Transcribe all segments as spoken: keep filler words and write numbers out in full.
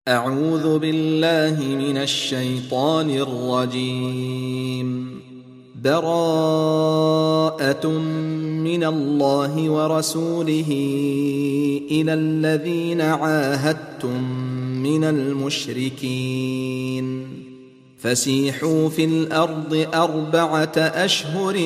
أعوذ بالله من الشيطان الرجيم. براءة من الله ورسوله إلى الذين عاهدتم من المشركين فسيحوا في الأرض أربعة أشهر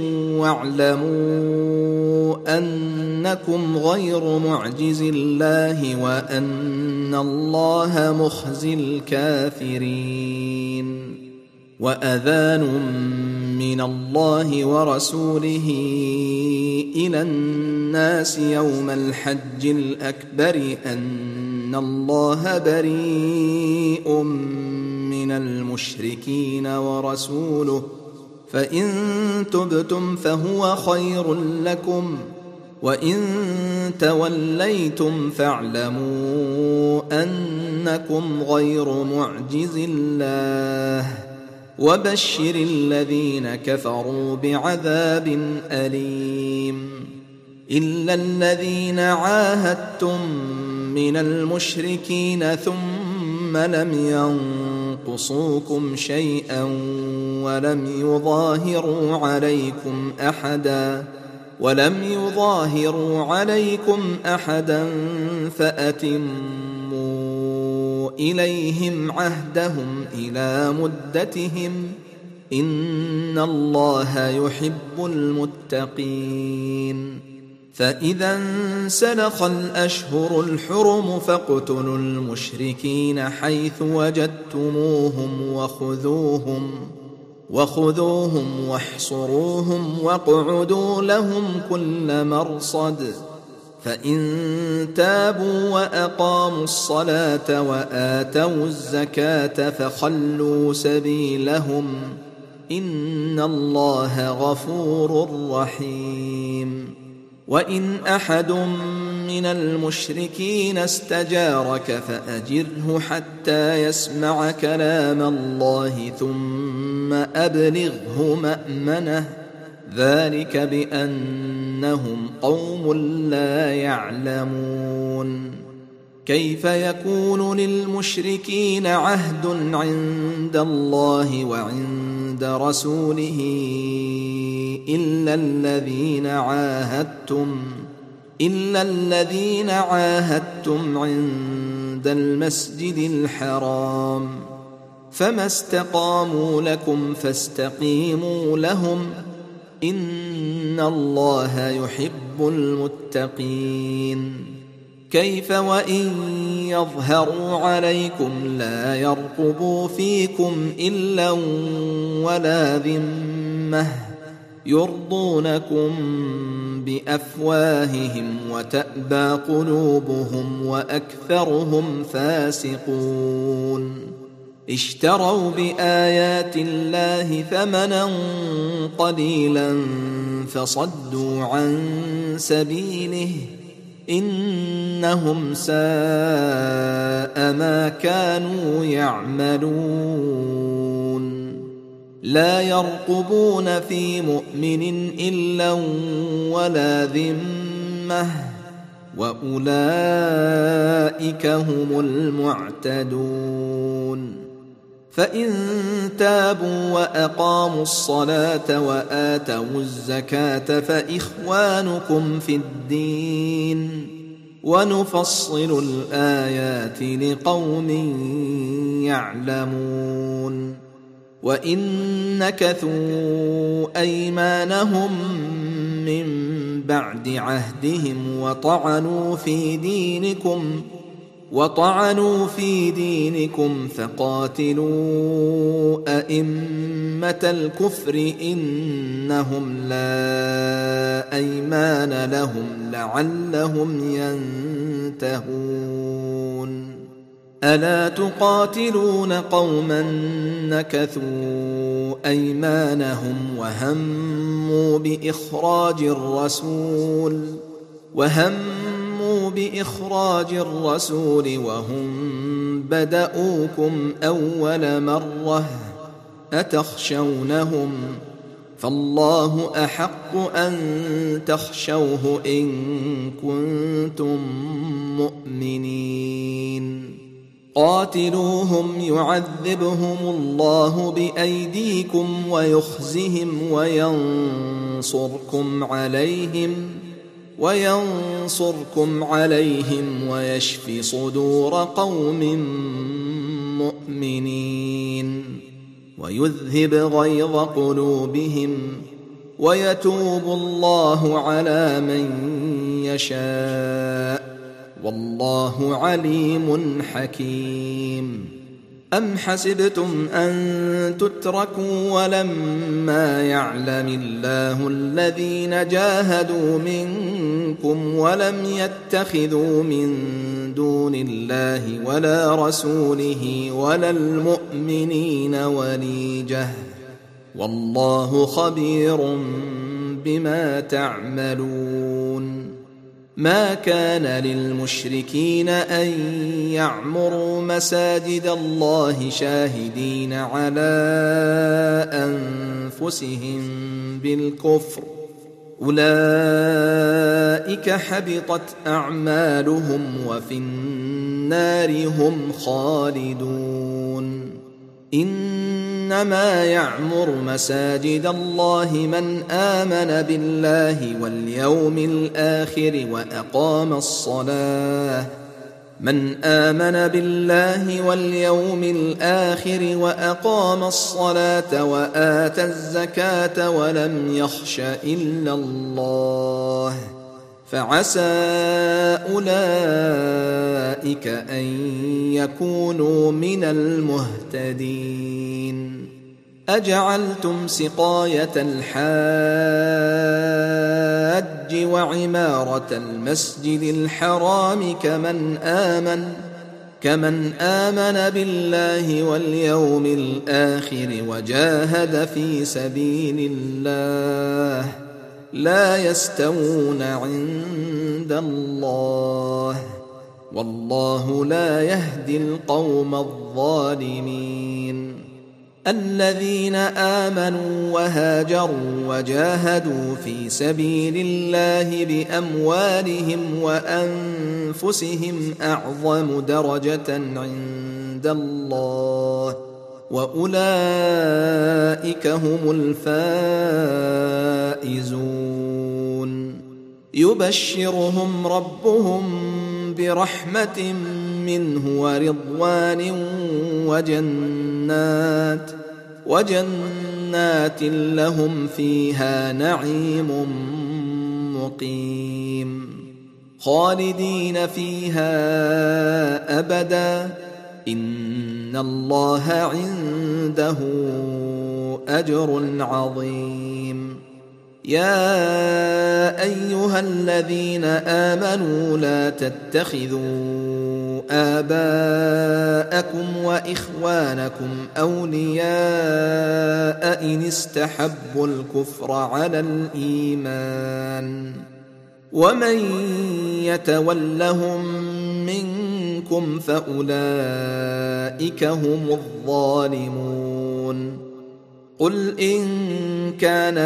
واعلموا أنكم غير معجز الله وأن الله مخزي الكافرين. وأذان من الله ورسوله إلى الناس يوم الحج الأكبر أن الله بريء من المشركين ورسوله فإن تبتم فهو خير لكم وإن توليتم فاعلموا أنكم غير معجز الله وبشر الذين كفروا بعذاب أليم. إلا الذين عاهدتم من المشركين ثم لم ينقصوكم شيئا ولم يظاهروا عليكم أحدا ولم يظاهروا عليكم أحدا فأتموا إليهم عهدهم إلى مدتهم إن الله يحب المتقين. فإذا انسلخ الأشهر الحرم فاقتلوا المشركين حيث وجدتموهم وخذوهم وخذوهم واحصروهم واقعدوا لهم كل مرصد. فإن تابوا وأقاموا الصلاة وآتوا الزكاة فخلوا سبيلهم إن الله غفور رحيم. وإن أحد من المشركين استجارك فأجره حتى يسمع كلام الله ثم أبلغه مأمنه ذلك بأنهم قوم لا يعلمون. كيف يكون للمشركين عهد عند الله وعند رسوله إلا الذين عاهدتم إلا الذين عاهدتم عند المسجد الحرام فما استقاموا لكم فاستقيموا لهم إن الله يحب المتقين. كيف وإن يظهروا عليكم لا يرقبوا فيكم إلا ولا ذمة يرضونكم بأفواههم وتأبى قلوبهم وأكثرهم فاسقون. اشتروا بآيات الله ثمنا قليلا فصدوا عن سبيله إنهم ساء ما كانوا يعملون. لا يرقبون في مؤمن إلا ولا ذمة وأولئك هم المعتدون. فإن تابوا وأقاموا الصلاة وآتوا الزكاة فإخوانكم في الدين ونفصل الآيات لقوم يعلمون. وإن نكثوا أيمانهم من بعد عهدهم وطعنوا في دينكم وطعنوا في دينكم فقاتلوا أئمة الكفر إنهم لا أيمان لهم لعلهم ينتهون. ألا تقاتلون قوما نكثوا أيمانهم وهموا بإخراج الرسول وهموا بإخراج الرسول وهم بدؤوكم أول مرة أتخشونهم فالله أحق أن تخشوه إن كنتم مؤمنين قاتلوهم يعذبهم الله بأيديكم ويخزهم وينصركم عليهم وينصركم عليهم ويشف صدور قوم مؤمنين ويذهب غيظ قلوبهم ويتوب الله على من يشاء والله عليم حكيم. أم حسبتم أن تتركوا ولما يعلم الله الذين جاهدوا منكم ولم يتخذوا من دون الله ولا رسوله ولا المؤمنين وليجة والله خبير بما تعملون. ما كان للمشركين أن يعمروا مساجد الله شاهدين على أنفسهم بالكفر أولئك حبطت أعمالهم وفي النار هم خالدون. إنما يعمر مساجد الله من آمن بالله واليوم الآخر وأقام الصلاة من آمن بالله واليوم الآخر وأقام الصلاة وآتى الزكاة ولم يخش إلا الله فعسى أولئك أن يكونوا من المهتدين. أجعلتم سقاية الحاج وعمارة المسجد الحرام كمن آمن كمن آمن بالله واليوم الآخر وجاهد في سبيل الله لا يستوون عند الله والله لا يهدي القوم الظالمين. الذين آمنوا وهاجروا وجاهدوا في سبيل الله بأموالهم وأنفسهم أعظم درجة عند الله وأولئك هم الفائزون. يبشرهم ربهم برحمة منه ورضوان وجنات وجنات لهم فيها نعيم مقيم خالدين فيها أبدا إن الله عنده أجر عظيم. يا أيها الذين آمنوا لا تتخذوا آباءكم وإخوانكم أولياء إن استحبوا الكفر على الإيمان ومن يتولهم منكم فأولئك هم الظالمون. قل إن كان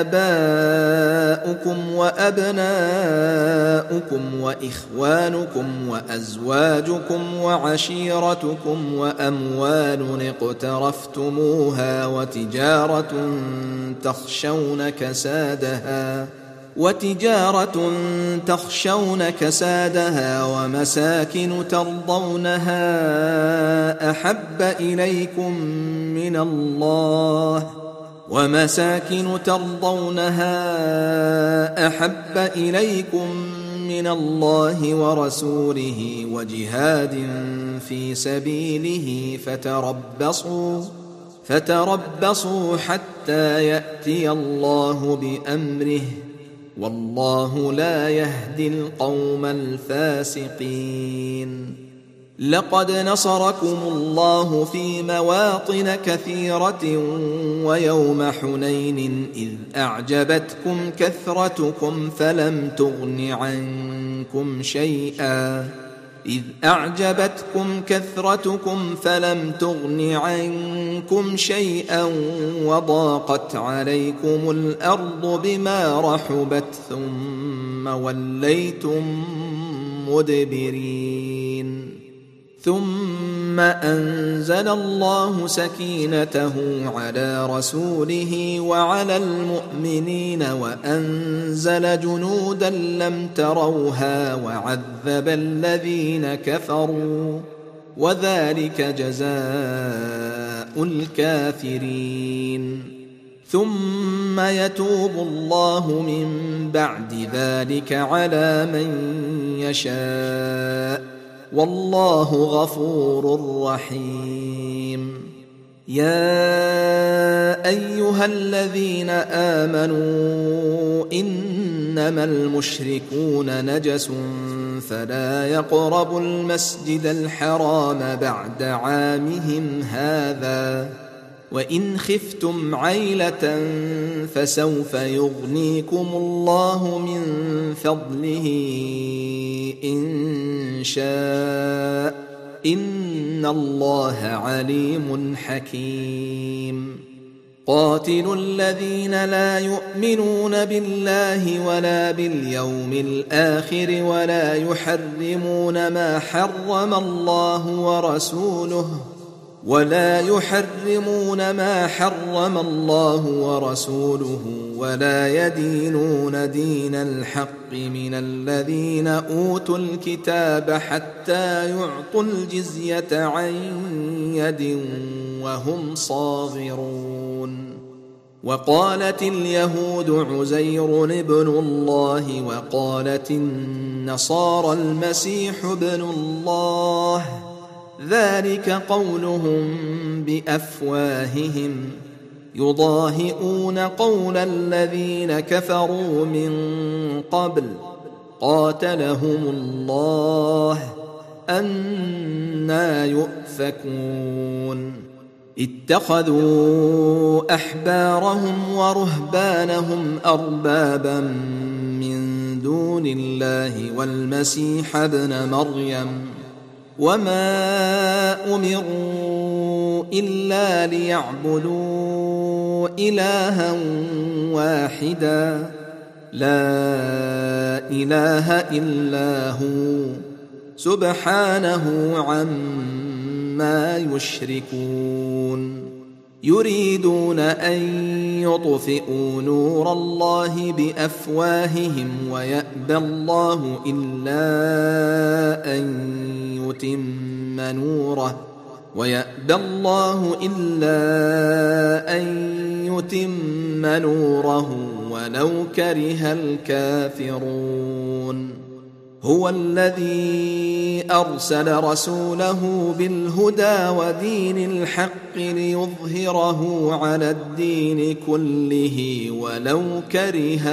آباؤكم وأبناؤكم وإخوانكم وأزواجكم وعشيرتكم وأموال اقترفتموها وتجارة تخشون كسادها وتجارة تخشون كسادها ومساكن ترضونها أحب إليكم من الله ومساكن ترضونها أحب إليكم من الله ورسوله وجهاد في سبيله فتربصوا فتربصوا حتى يأتي الله بأمره والله لا يهدي القوم الفاسقين. لقد نصركم الله في مواطن كثيرة ويوم حنين إذ أعجبتكم كثرتكم فلم تغن عنكم شيئا إذ أعجبتكم كثرتكم فلم تغن عنكم شيئا وضاقت عليكم الأرض بما رحبت ثم وليتم مدبرين ثم أنزل الله سكينته على رسوله وعلى المؤمنين وأنزل جنودا لم تروها وعذب الذين كفروا وذلك جزاء الكافرين. ثم يتوب الله من بعد ذلك على من يشاء والله غفور رحيم. يا أيها الذين آمنوا إنما المشركون نجس فلا يقربوا المسجد الحرام بعد عامهم هذا وإن خفتم عيلة فسوف يغنيكم الله من فضله إن شاء إن الله عليم حكيم. قاتلوا الذين لا يؤمنون بالله ولا باليوم الآخر ولا يحرمون ما حرم الله ورسوله ولا يحرمون ما حرم الله ورسوله ولا يدينون دين الحق من الذين أوتوا الكتاب حتى يعطوا الجزية عن يد وهم صاغرون. وقالت اليهود عزير ابن الله وقالت النصارى المسيح ابن الله ذلك قولهم بأفواههم يضاهئون قول الذين كفروا من قبل قاتلهم الله أنى يؤفكون. اتخذوا أحبارهم ورهبانهم أربابا من دون الله والمسيح ابن مريم وما أمروا إلا ليعبدوا إلها واحدا لا إله إلا هو سبحانه عما يشركون. يريدون أن يطفئوا نور الله بأفواههم ويأبى الله إلا أن يتم نوره ويأبى الله إلا أن يتم نوره ولو كره الكافرون. هو الذي أرسل رسوله بالهدى ودين الحق ليظهره على الدين كله ولو كره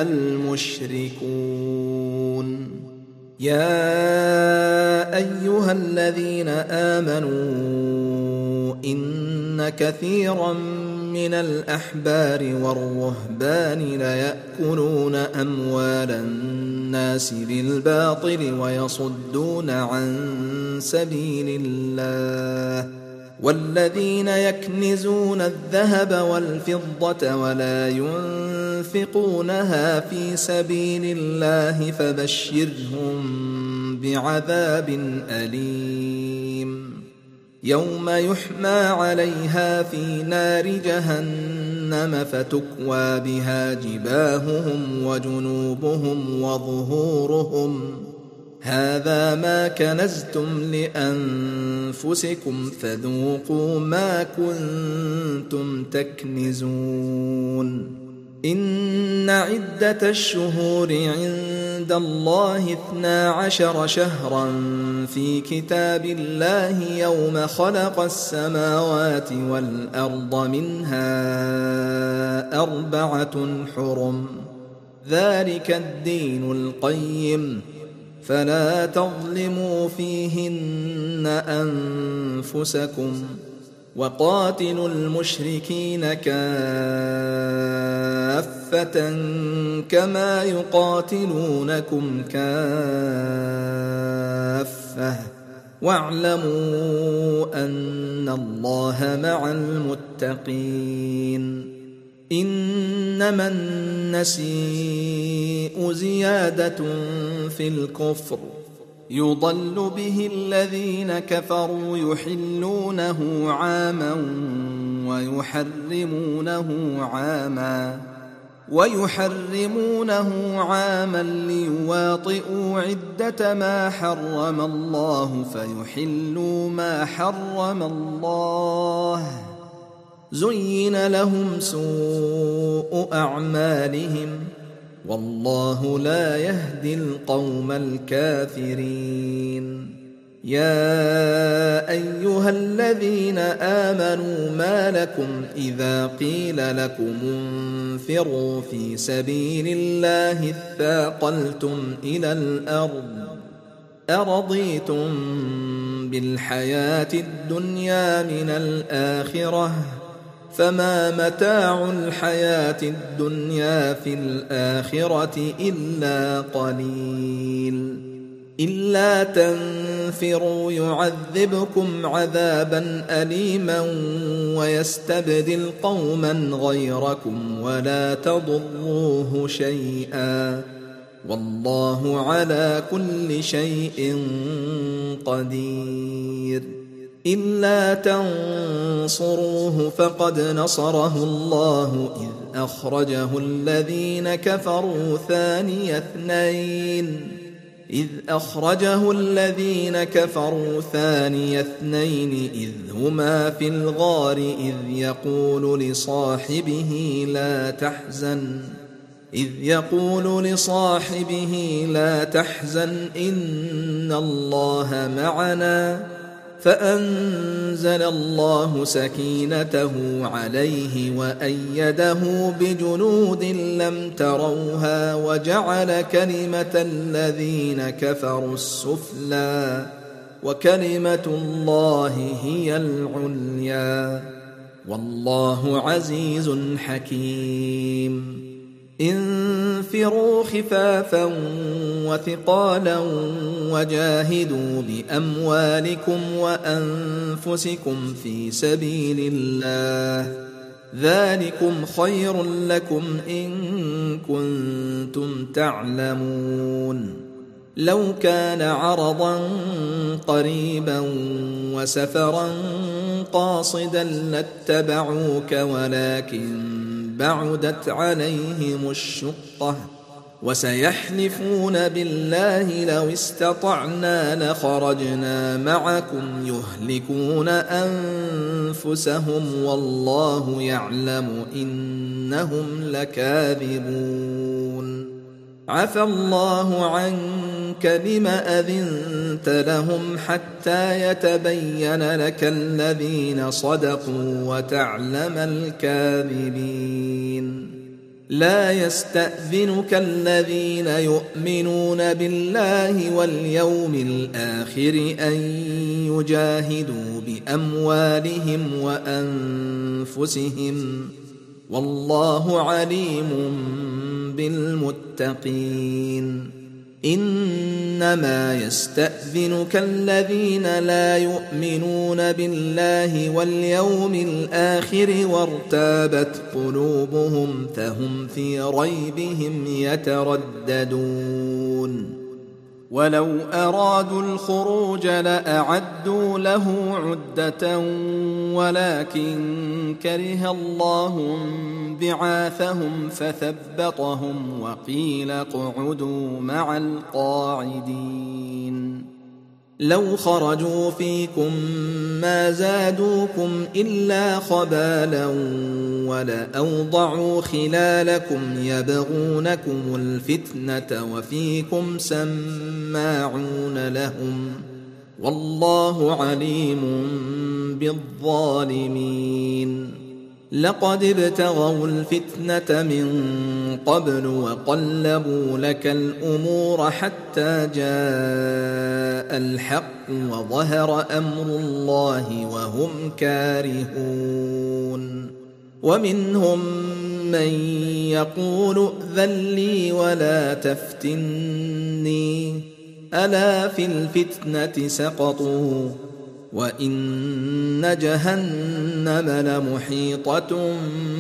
المشركون. يا أيها الذين آمنوا إن كثيرا من الأحبار والرهبان ليأكلون أموال الناس بالباطل ويصدون عن سبيل الله والذين يكنزون الذهب والفضة ولا ينفقونها في سبيل الله فبشرهم بعذاب أليم. يوم يحمى عليها في نار جهنم فتكوى بها جباههم وجنوبهم وظهورهم هذا ما كنزتم لأنفسكم فذوقوا ما كنتم تكنزون. إن عدة الشهور عند الله اثنا عشر شهرا في كتاب الله يوم خلق السماوات والأرض منها أربعة حرم ذلك الدين القيم فلا تظلموا فيهن أنفسكم وقاتلوا المشركين كافة كما يقاتلونكم كافة واعلموا أن الله مع المتقين. إنما النسيء زيادة في الكفر يضل به الذين كفروا يحلونه عاما ويحرمونه عاما ويحرمونه عاما ليواطئوا عدة ما حرم الله فيحلوا ما حرم الله. زين لهم سوء أعمالهم والله لا يهدي القوم الكافرين. يا أيها الذين آمنوا ما لكم إذا قيل لكم انفروا في سبيل الله اثاقلتم إلى الأرض أرضيتم بالحياة الدنيا من الآخرة فما متاع الحياة الدنيا في الآخرة إلا قليل. إلا تنفروا يعذبكم عذابا أليما ويستبدل قوما غيركم ولا تضروه شيئا والله على كل شيء قدير. إلا تنصروه فقد نصره الله إذ أخرجه الذين كفروا ثاني اثنين إذ أخرجه الذين كفروا ثاني اثنين إذ هما في الغار إذ يقول لصاحبه لا تحزن إذ يقول لصاحبه لا تحزن إن الله معنا فأنزل الله سكينته عليه وأيده بجنود لم تروها وجعل كلمة الذين كفروا السفلى وكلمة الله هي العليا والله عزيز حكيم. انفروا خفافا وثقالا وجاهدوا بأموالكم وأنفسكم في سبيل الله ذلكم خير لكم إن كنتم تعلمون. لو كان عرضا قريبا وسفرا قاصدا لاتبعوك ولكن بعدت عليهم الشقة وسيحلفون بالله لو استطعنا لخرجنا معكم يهلكون أنفسهم والله يعلم إنهم لكاذبون. عفى الله عنك لم أذنت لهم حتى يتبين لك الذين صدقوا وتعلم الكاذبين. لا يستأذنك الذين يؤمنون بالله واليوم الآخر أن يجاهدوا بأموالهم وأنفسهم والله عليم بالمتقين. إنما يستأذنك الذين لا يؤمنون بالله واليوم الآخر وارتابت قلوبهم فهم في ريبهم يترددون. ولو أرادوا الخروج لأعدوا له عدة ولكن كره الله بعاثهم فثبطهم وقيل اقعدوا مع القاعدين. لو خرجوا فيكم ما زادوكم إلا خبالا ولأوضعوا خلالكم يبغونكم الفتنة وفيكم سماعون لهم والله عليم بالظالمين. لقد ابتغوا الفتنة من قبل وقلبوا لك الأمور حتى جاء الحق وظهر أمر الله وهم كارهون. ومنهم من يقول ائذن لي ولا تفتني ألا في الفتنة سقطوا وإن جهنم لمحيطة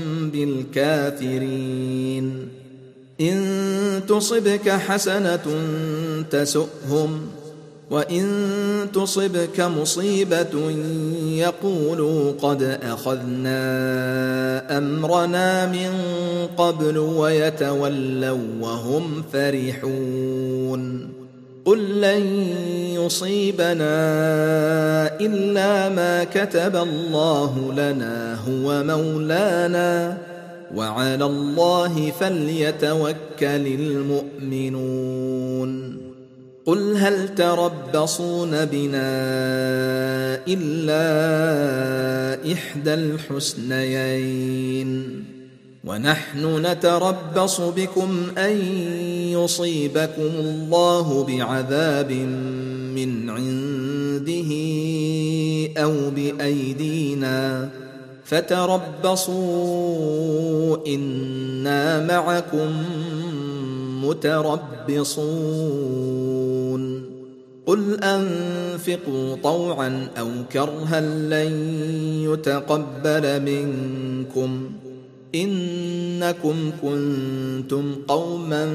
بالكافرين. إن تصبك حسنة تسؤهم وإن تصبك مصيبة يقولوا قد أخذنا أمرنا من قبل ويتولوا وهم فرحون قل لن يصيبنا إلا ما كتب الله لنا هو مولانا وعلى الله فليتوكل المؤمنون قل هل تربصون بنا إلا إحدى الحسنيين ونحن نتربص بكم أن يصيبكم الله بعذاب من عنده أو بأيدينا فتربصوا إنا معكم متربصون قل أنفقوا طوعا أو كرها لن يتقبل منكم إنكم كنتم قوما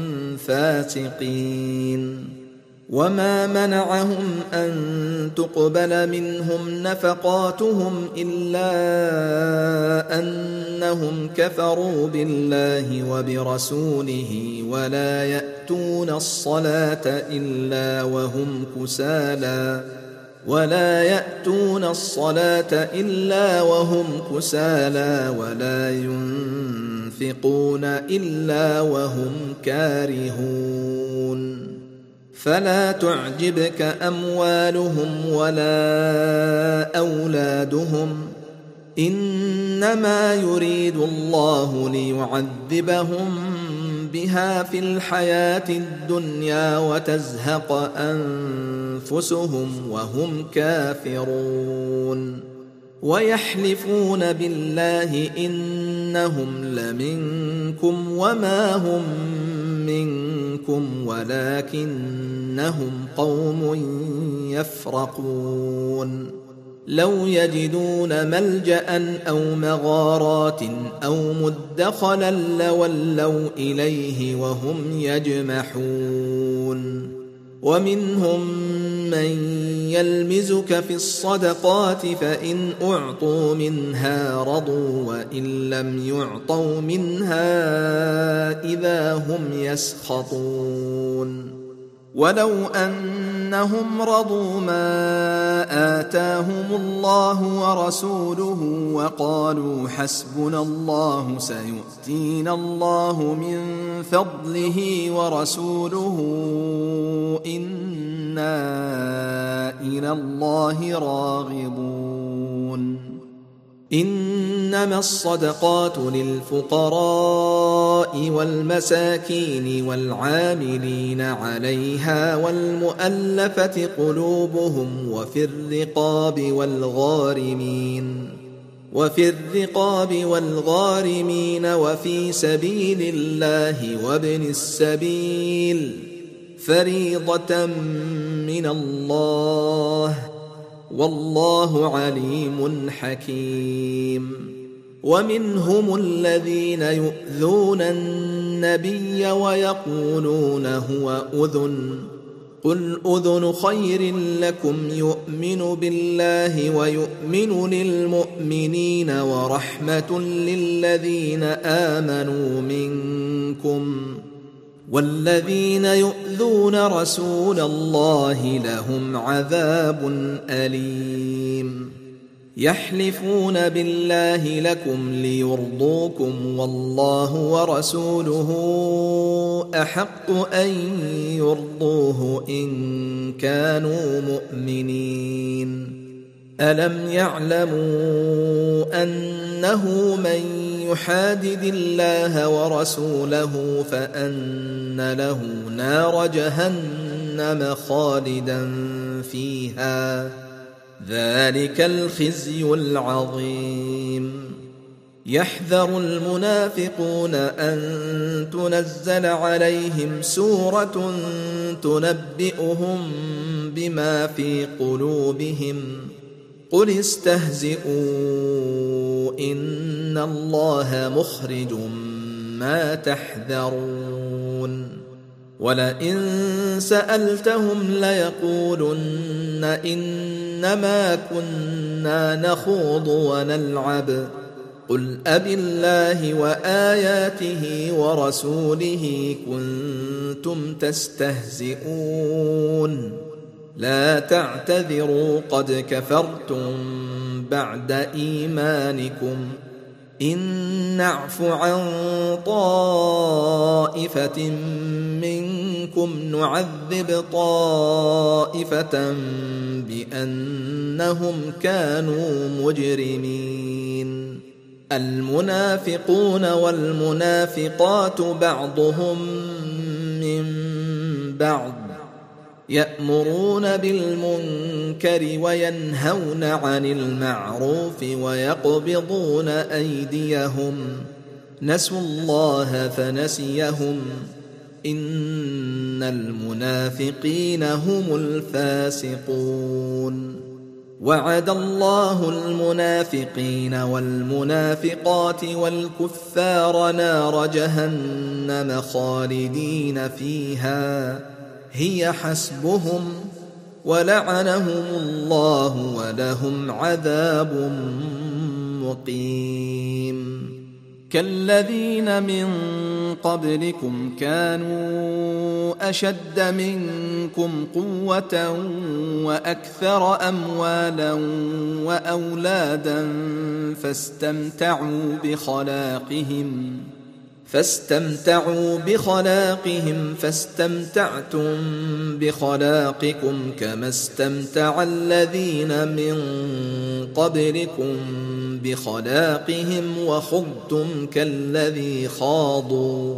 فاسقين وما منعهم أن تقبل منهم نفقاتهم إلا أنهم كفروا بالله وبرسوله ولا يأتون الصلاة إلا وهم كسالى ولا يأتون الصلاة إلا وهم كسالى ولا ينفقون إلا وهم كارهون فلا تعجبك أموالهم ولا أولادهم إنما يريد الله ليعذبهم بها في الحياة الدنيا وتزهق أنفسهم وهم كافرون ويحلفون بالله إنهم لمنكم وما هم منكم ولكنهم قوم يفرقون لو يجدون ملجأ أو مغارات أو مدخلا لولوا إليه وهم يجمحون ومنهم من يلمزك في الصدقات فإن أعطوا منها رضوا وإن لم يعطوا منها إذا هم يسخطون ولو أنهم رضوا ما آتاهم الله ورسوله وقالوا حسبنا الله سيؤتينا الله من فضله ورسوله إنا إلى الله راغبون إنما الصدقات للفقراء والمساكين والعاملين عليها والمؤلفة قلوبهم وفي الرقاب والغارمين وفي الرقاب والغارمين وفي سبيل الله وابن السبيل فريضة من الله والله عليم حكيم ومنهم الذين يؤذون النبي ويقولون هو أذن قل أذن خير لكم يؤمن بالله ويؤمن للمؤمنين ورحمة للذين آمنوا منكم والذين يؤذون رسول الله لهم عذاب أليم يحلفون بالله لكم ليرضوكم والله ورسوله أحق أن يرضوه إن كانوا مؤمنين ألم يعلموا أنه من يحادد الله ورسوله فأن له نار جهنم خالدا فيها ذلك الخزي العظيم يحذر المنافقون أن تنزل عليهم سورة تنبئهم بما في قلوبهم قل استهزئوا إن الله مخرج ما تحذرون ولئن سألتهم ليقولن إنما كنا نخوض ونلعب قل أبالله وآياته ورسوله كنتم تستهزئون لا تعتذروا قد كفرتم بعد إيمانكم إن نعف عن طائفة منكم نعذب طائفة بأنهم كانوا مجرمين المنافقون والمنافقات بعضهم من بعض يأمرون بالمنكر وينهون عن المعروف ويقبضون أيديهم نسوا الله فنسيهم إن المنافقين هم الفاسقون وعد الله المنافقين والمنافقات والكفار نار جهنم خالدين فيها هي حسبهم ولعنهم الله ولهم عذاب مقيم كالذين من قبلكم كانوا أشد منكم قوة وأكثر أموالا وأولادا فاستمتعوا بخلاقهم فاستمتعوا بخلاقهم فاستمتعتم بخلاقكم كما استمتع الذين من قبلكم بخلاقهم وخضتم كالذي خاضوا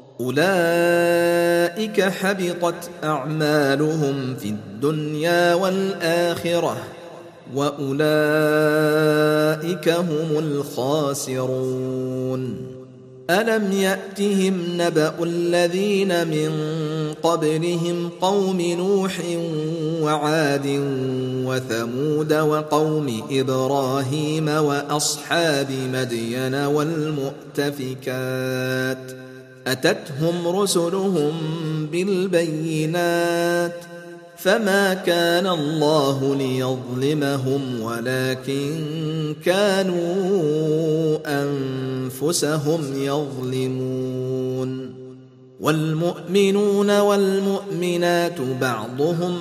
أولئك حبطت أعمالهم في الدنيا والآخرة وأولئك هم الخاسرون ألم يأتهم نبأ الذين من قبلهم قوم نوح وعاد وثمود وقوم إبراهيم وأصحاب مدين والمؤتفكات أتتهم رسلهم بالبينات فما كان الله ليظلمهم ولكن كانوا أنفسهم يظلمون والمؤمنون والمؤمنات بعضهم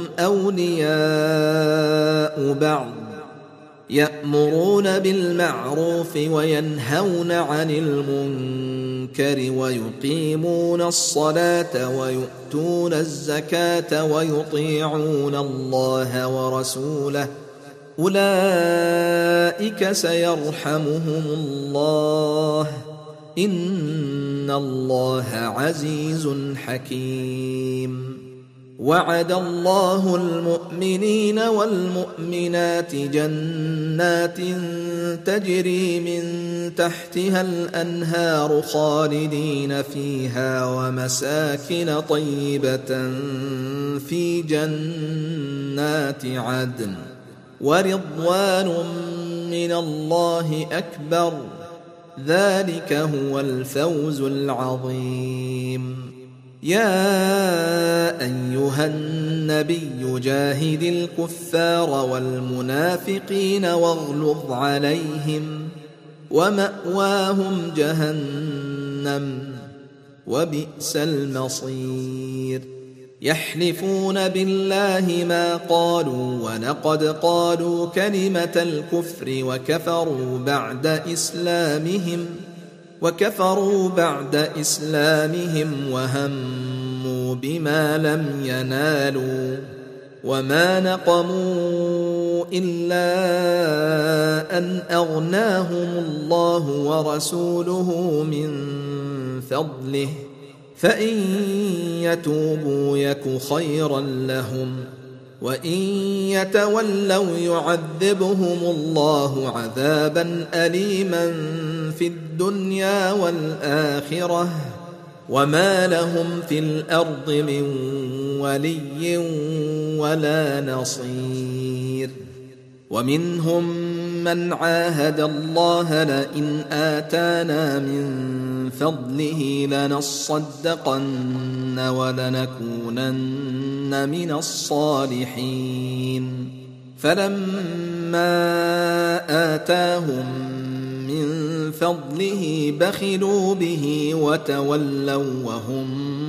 أولياء بعض يأمرون بالمعروف وينهون عن المنكر ويقيمون الصلاة ويؤتون الزكاة ويطيعون الله ورسوله أولئك سيرحمهم الله إن الله عزيز حكيم وعد الله المؤمنين والمؤمنات جنات تجري من تحتها الأنهار خالدين فيها ومساكن طيبة في جنات عدن ورضوان من الله أكبر ذلك هو الفوز العظيم يا أيها النبي جاهد الكفار والمنافقين واغلظ عليهم ومأواهم جهنم وبئس المصير يحلفون بالله ما قالوا ولقد قالوا كلمة الكفر وكفروا بعد إسلامهم وكفروا بعد إسلامهم وهموا بما لم ينالوا وما نقموا إلا أن أغناهم الله ورسوله من فضله فإن يتوبوا يك خيرا لهم وإن يتولوا يعذبهم الله عذابا أليما في الدنيا والآخرة وما لهم في الأرض من ولي ولا نصير ومنهم من عاهد الله لئن آتانا من فضله لنصدقن ولنكونن من الصالحين فلما آتاهم من فضله بخلوا به وتولوا وهم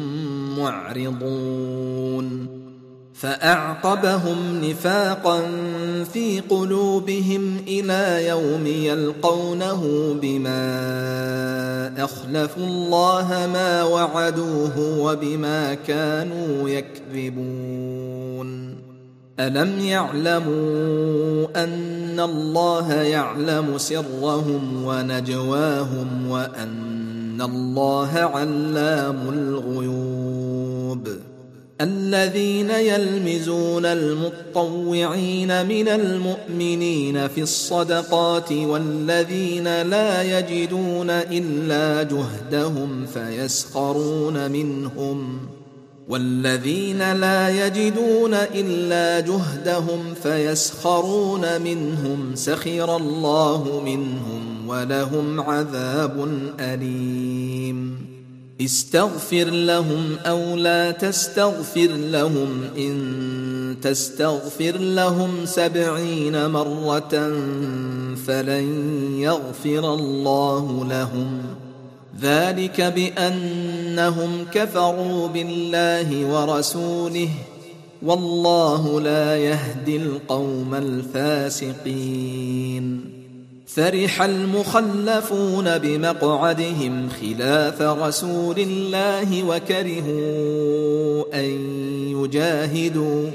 معرضون فأعقبهم نفاقا في قلوبهم إلى يوم يلقونه بما أخلفوا الله ما وعدوه وبما كانوا يكذبون ألم يعلموا أن الله يعلم سرهم ونجواهم وأن الله علام الغيوب الذين يلمزون المطوعين من المؤمنين في الصدقات والذين لا يجدون إلا جهدهم فيسخرون منهم والذين لا يجدون إلا جهدهم فيسخرون منهم سخر الله منهم ولهم عذاب أليم استغفر لهم أو لا تستغفر لهم إن تستغفر لهم سبعين مرة فلن يغفر الله لهم ذلك بأنهم كفروا بالله ورسوله والله لا يهدي القوم الفاسقين فرح المخلفون بمقعدهم خلاف رسول الله وكرهوا أن يجاهدوا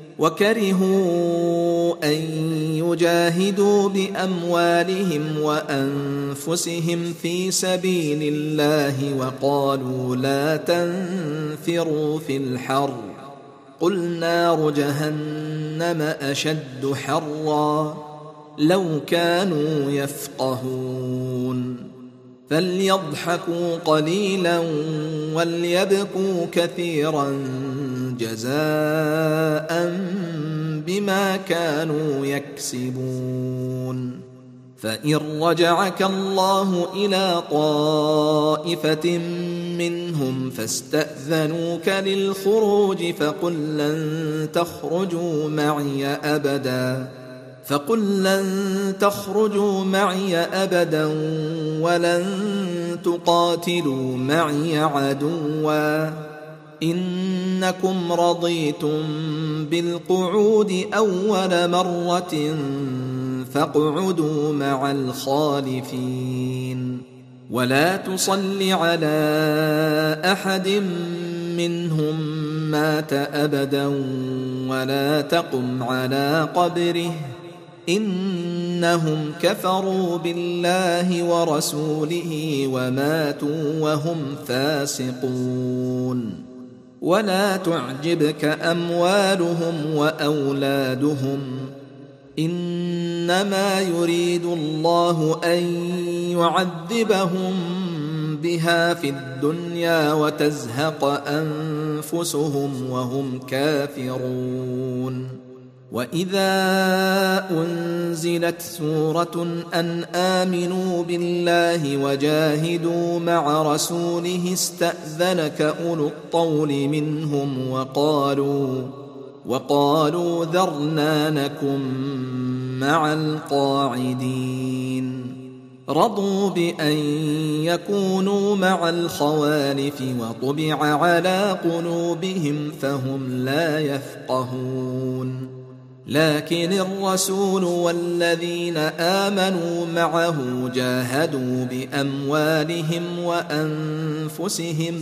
وكرهوا أن يجاهدوا بأموالهم وأنفسهم في سبيل الله وقالوا لا تنفروا في الحر قل نار جهنم أشد حرا لو كانوا يفقهون فليضحكوا قليلا وليبكوا كثيرا جزاء بما كانوا يكسبون فإن رجعك الله إلى طائفة منهم فاستأذنوك للخروج فقل لن تخرجوا معي أبدا فقل لن تخرجوا معي أبدا ولن تقاتلوا معي عدوا إنكم رضيتم بالقعود أول مرة فاقعدوا مع الخالفين ولا تصل على أحد منهم مات أبدا ولا تقم على قبره إنهم كفروا بالله ورسوله وماتوا وهم فاسقون ولا تعجبك أموالهم وأولادهم إنما يريد الله أن يعذبهم بها في الدنيا وتزهق أنفسهم وهم كافرون وإذا أنزلت سورة أن آمنوا بالله وجاهدوا مع رسوله استأذنك أولو الطول منهم وقالوا وقالوا ذرنا نكن مع القاعدين رضوا بأن يكونوا مع الخوالف وطبع على قلوبهم فهم لا يفقهون لكن الرسول والذين آمنوا معه جاهدوا بأموالهم وأنفسهم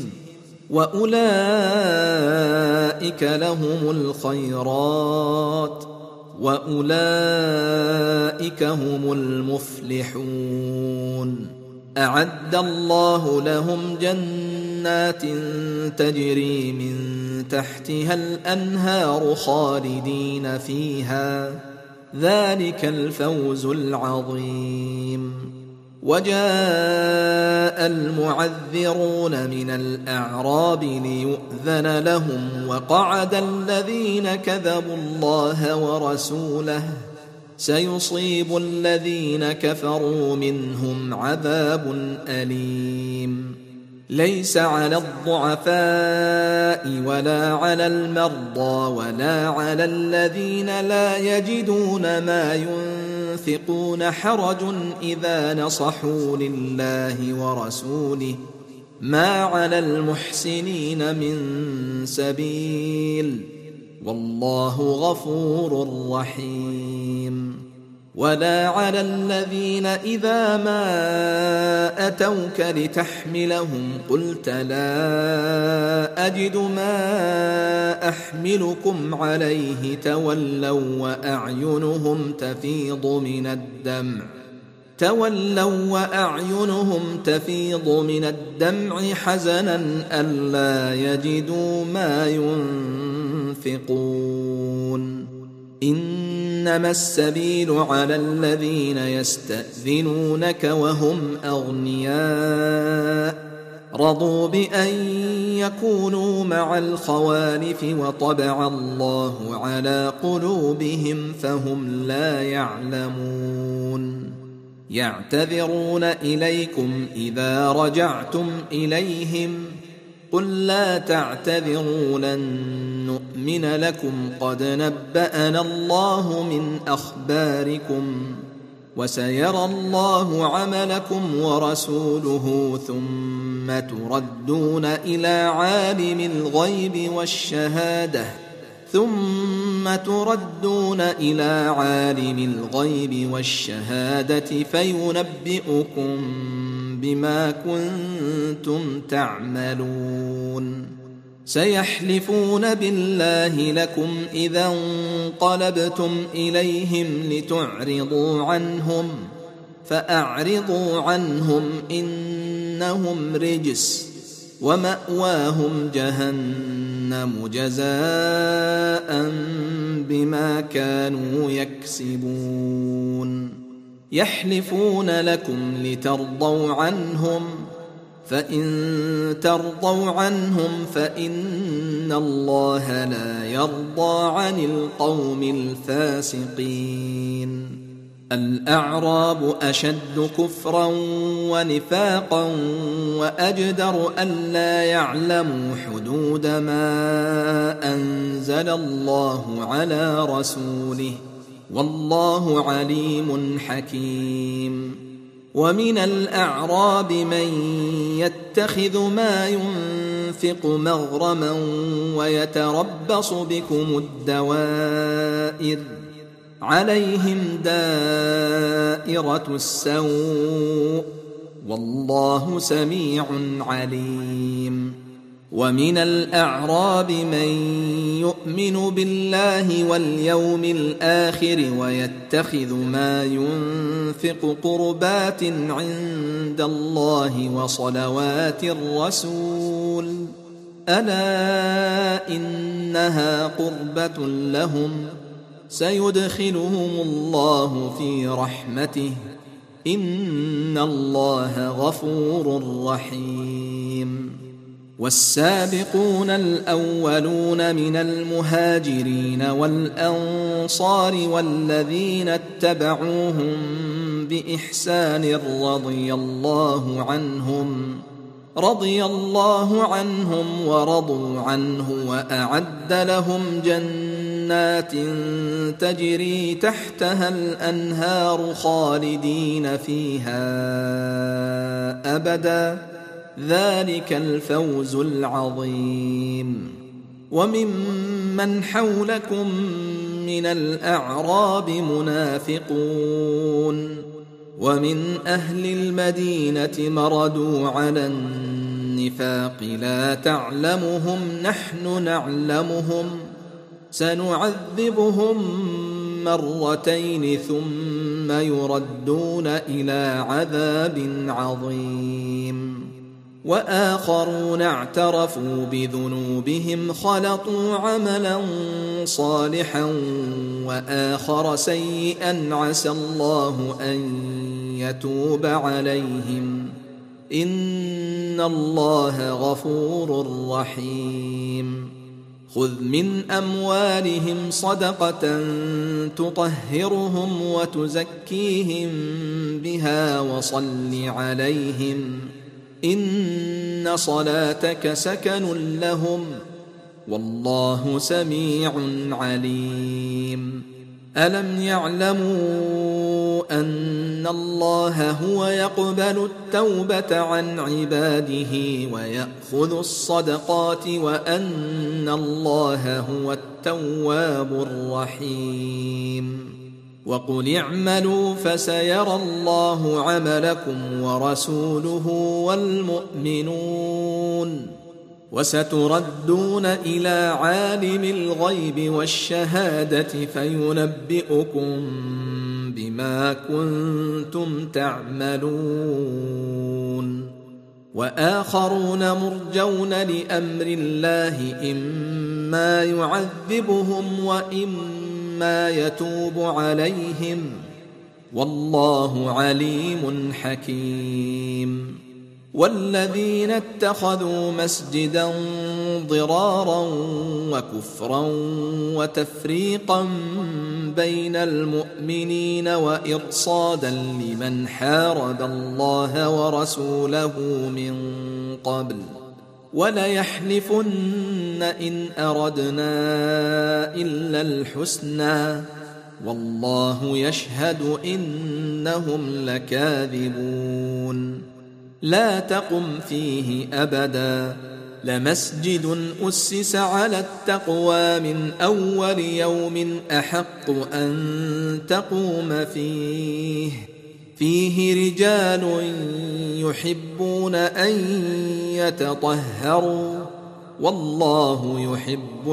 وأولئك لهم الخيرات وأولئك هم المفلحون أعد الله لهم جنات تجري من تحتها الأنهار خالدين فيها ذلك الفوز العظيم وجاء المعذرون من الأعراب ليؤذن لهم وقعد الذين كذبوا الله ورسوله سيصيب الذين كفروا منهم عذاب أليم. ليس على الضعفاء ولا على المرضى ولا على الذين لا يجدون ما ينفقون حرج إذا نصحوا لله ورسوله، ما على المحسنين من سبيل، والله غفور رحيم. ولا على الذين إذا ما أتوك لتحملهم قلت لا أجد ما أحملكم عليه تولوا وأعينهم تفيض من الدمع تولوا وأعينهم تفيض من الدمع حزنا ألا يجدوا ما ينفقون. إنما السبيل على الذين يستأذنونك وهم أغنياء رضوا بأن يكونوا مع الخوالف وطبع الله على قلوبهم فهم لا يعلمون. يعتذرون إليكم إذا رجعتم إليهم قل لا تعتذروا لن نؤمن لكم قد نبأنا الله من أخباركم وسيرى الله عملكم ورسوله ثم تردون إلى عالم الغيب والشهادة ثم تردون إلى عالم الغيب والشهادة فينبئكم بما كنتم تعملون. سيحلفون بالله لكم إذا انقلبتم إليهم لتعرضوا عنهم فأعرضوا عنهم إنهم رجس ومأواهم جهنم جزاء بما كانوا يكسبون. يحلفون لكم لترضوا عنهم فإن ترضوا عنهم فإن الله لا يرضى عن القوم الفاسقين. الأعراب أشد كفرا ونفاقا وأجدر ألا يعلموا حدود ما أنزل الله على رسوله والله عليم حكيم. ومن الأعراب من يتخذ ما ينفق مغرما ويتربص بكم الدوائر عليهم دائرة السوء والله سميع عليم. ومن الأعراب من يؤمن بالله واليوم الآخر ويتخذ ما ينفق قربات عند الله وصلوات الرسول ألا إنها قربة لهم سيدخلهم الله في رحمته إن الله غفور رحيم. والسابقون الأولون من المهاجرين والأنصار والذين اتبعوهم بإحسان رضي الله عنهم رضي الله عنهم ورضوا عنه وأعد لهم جنات تجري تحتها الأنهار خالدين فيها أبدا ذلك الفوز العظيم. وممن حولكم من الأعراب منافقون ومن أهل المدينة مردوا على النفاق لا تعلمهم نحن نعلمهم سنعذبهم مرتين ثم يردون إلى عذاب عظيم. وآخرون اعترفوا بذنوبهم خلطوا عملا صالحا وآخر سيئا عسى الله أن يتوب عليهم إن الله غفور رحيم. خذ من أموالهم صدقة تطهرهم وتزكيهم بها وصل عليهم إن صلاتك سكن لهم والله سميع عليم ألم يعلموا أن الله هو يقبل التوبة عن عباده ويأخذ الصدقات وأن الله هو التواب الرحيم وقل اعملوا فسيرى الله عملكم ورسوله والمؤمنون وستردون إلى عالم الغيب والشهادة فينبئكم بما كنتم تعملون وآخرون مرجون لأمر الله إما يعذبهم وإما يتوب عليهم والله عليم حكيم والذين اتخذوا مسجدا ضرارا وكفرا وتفريقا بين المؤمنين وإرصادا لمن حارب الله ورسوله من قبل وليحلفن إن أردنا إلا الحسنى والله يشهد إنهم لكاذبون لا تقم فيه أبدا لمسجد أسس على التقوى من أول يوم أحق أن تقوم فيه فيه رجال يحبون أن يتطهروا والله يحب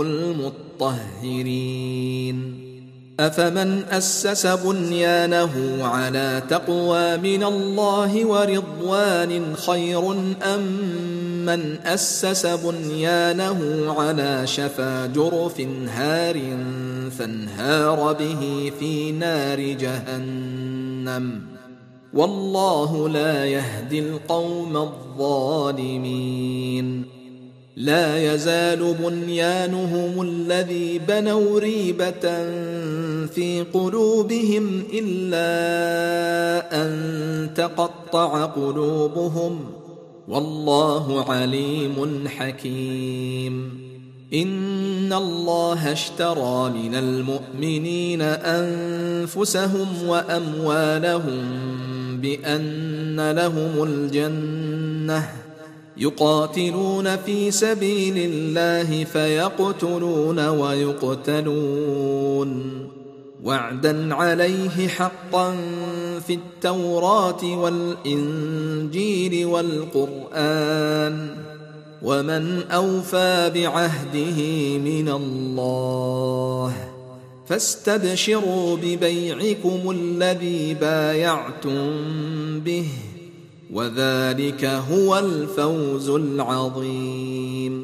المطهرين أفمن أسس بنيانه على تقوى من الله ورضوان خير أم من أسس بنيانه على شفا جرف هار فانهار به في نار جهنم والله لا يهدي القوم الظالمين لا يزال بنيانهم الذي بنوا ريبة في قلوبهم إلا أن تقطع قلوبهم والله عليم حكيم إن الله اشترى من المؤمنين أنفسهم وأموالهم بأن لهم الجنة يقاتلون في سبيل الله فيقتلون ويقتلون وعدا عليه حقا في التوراة والإنجيل والقرآن ومن أوفى بعهده من الله فاستبشروا ببيعكم الذي بايعتم به وذلك هو الفوز العظيم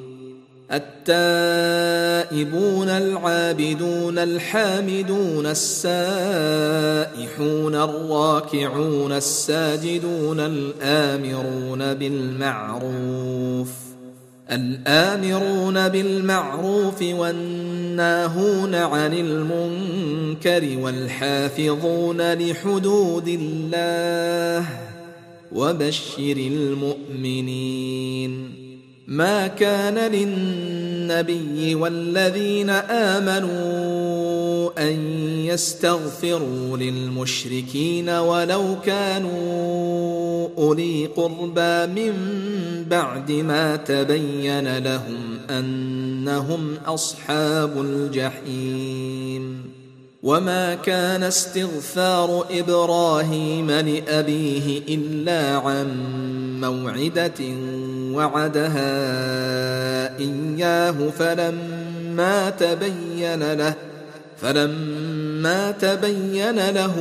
التائبون العابدون الحامدون السائحون الراكعون الساجدون الآمرون بالمعروف الآمرون بالمعروف والناهون عن المنكر والحافظون لحدود الله وبشر المؤمنين ما كان للنبي والذين آمنوا أن يستغفروا للمشركين ولو كانوا أولي قربى من بعد ما تبين لهم أنهم أصحاب الجحيم وما كان استغفار إبراهيم لأبيه إلا عن موعدة وعدها إياه فلما تبين له فلما تبين له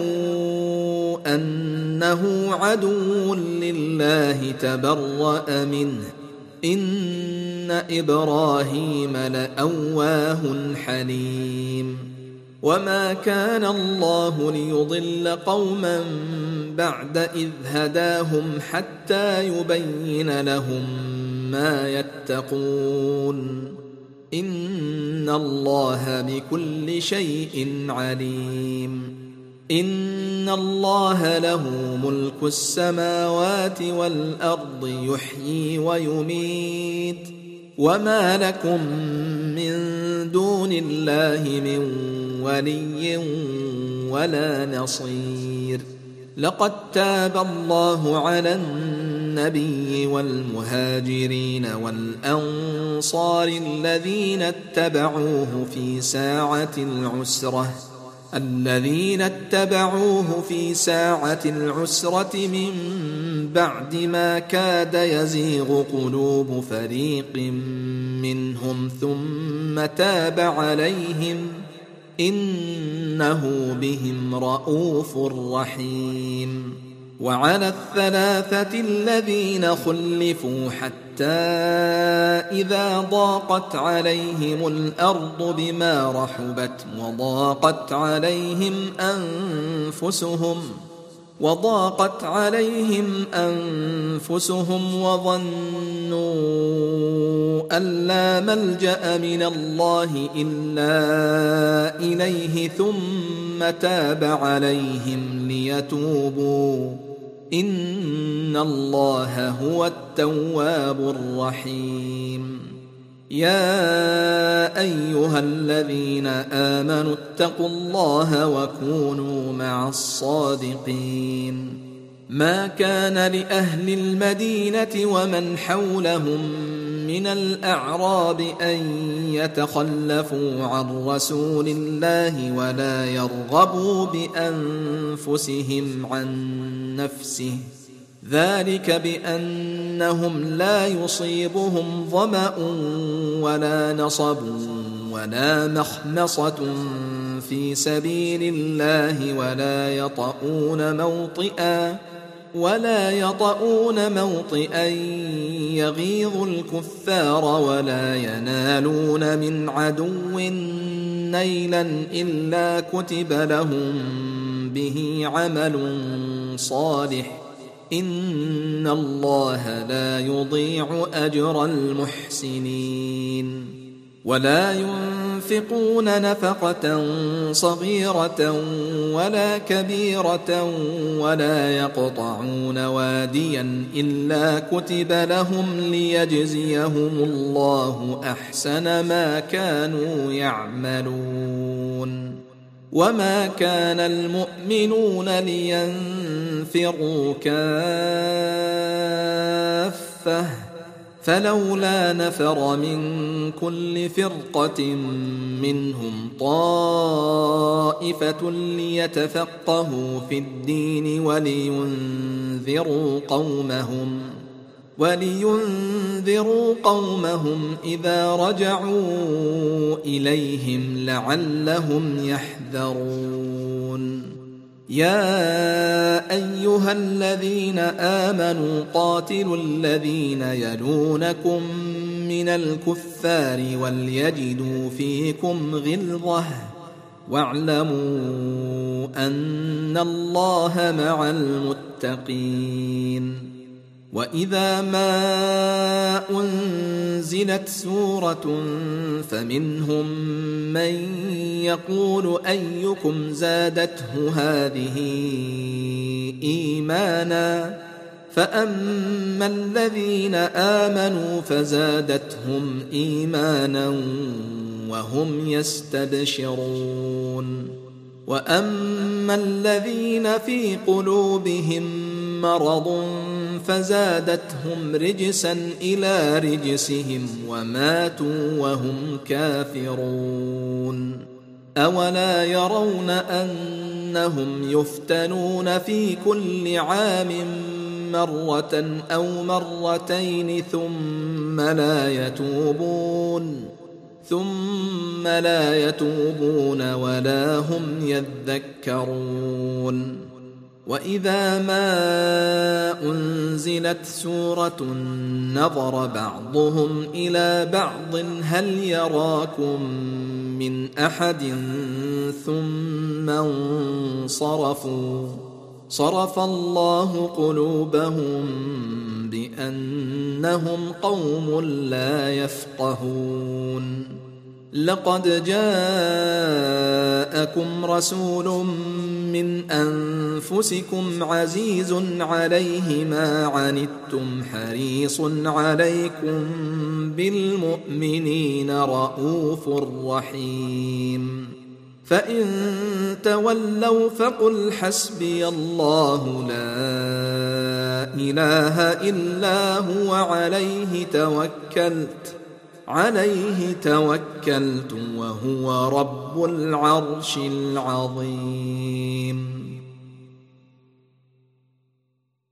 أنه عدو لله تبرأ منه إن إبراهيم لأواه حليم وما كان الله ليضل قوما بعد إذ هداهم حتى يبين لهم ما يتقون إن الله بكل شيء عليم إن الله له ملك السماوات والأرض يحيي ويميت وما لكم من دون الله من ولي ولا نصير لقد تاب الله على النبي والمهاجرين والأنصار الذين اتبعوه في ساعة العسرة الذين اتبعوه في ساعة العسرة من بعد ما كاد يزيغ قلوب فريق منهم ثم تاب عليهم إنه بهم رءوف رحيم وعلى الثلاثة الذين خلفوا حتى إذا ضاقت عليهم الأرض بما رحبت وضاقت عليهم أنفسهم وضاقت عليهم أنفسهم وظنوا أن لا ملجأ من الله إلا إليه ثم تاب عليهم ليتوبوا إن الله هو التواب الرحيم يا أيها الذين آمنوا اتقوا الله وكونوا مع الصادقين ما كان لأهل المدينة ومن حولهم من الأعراب أن يتخلفوا عن رسول الله ولا يرغبوا بأنفسهم عن نفسه ذلك بأنهم لا يصيبهم ظمأ ولا نصب ولا مخمصة في سبيل الله ولا يطؤون موطئا ولا يطؤون موطئا يغيظ الكفار ولا ينالون من عدو نيلا إلا كتب لهم به عمل صالح إن الله لا يضيع أجر المحسنين ولا ينفقون نفقة صغيرة ولا كبيرة ولا يقطعون واديا إلا كتب لهم ليجزيهم الله أحسن ما كانوا يعملون وما كان المؤمنون لينفروا كافة فلولا نفر من كل فرقة منهم طائفة ليتفقهوا في الدين ولينذروا قومهم ولينذروا قومهم إذا رجعوا إليهم لعلهم يحذرون يا أيها الذين آمنوا قاتلوا الذين يلونكم من الكفار وليجدوا فيكم غلظة واعلموا أن الله مع المتقين وإذا ما أنزلت سورة فمنهم من يقول أيكم زادته هذه إيمانا فأما الذين آمنوا فزادتهم إيمانا وهم يستبشرون وأما الذين في قلوبهم مرض فزادتهم رجسا إلى رجسهم وماتوا وهم كافرون أولا يرون أنهم يفتنون في كل عام مرة أو مرتين ثم لا يتوبون ثم لا يتوبون ولا هم يذكرون وإذا ما أنزلت سورة نظر بعضهم إلى بعض هل يراكم من أحد ثم انصرفوا صرف الله قلوبهم بأنهم قوم لا يفقهون لقد جاءكم رسول من أنفسكم عزيز عليه ما عنتم حريص عليكم بالمؤمنين رءوف رحيم فإن تولوا فقل حسبي الله لا إله إلا هو عليه توكلت عليه توكلت وهو رب العرش العظيم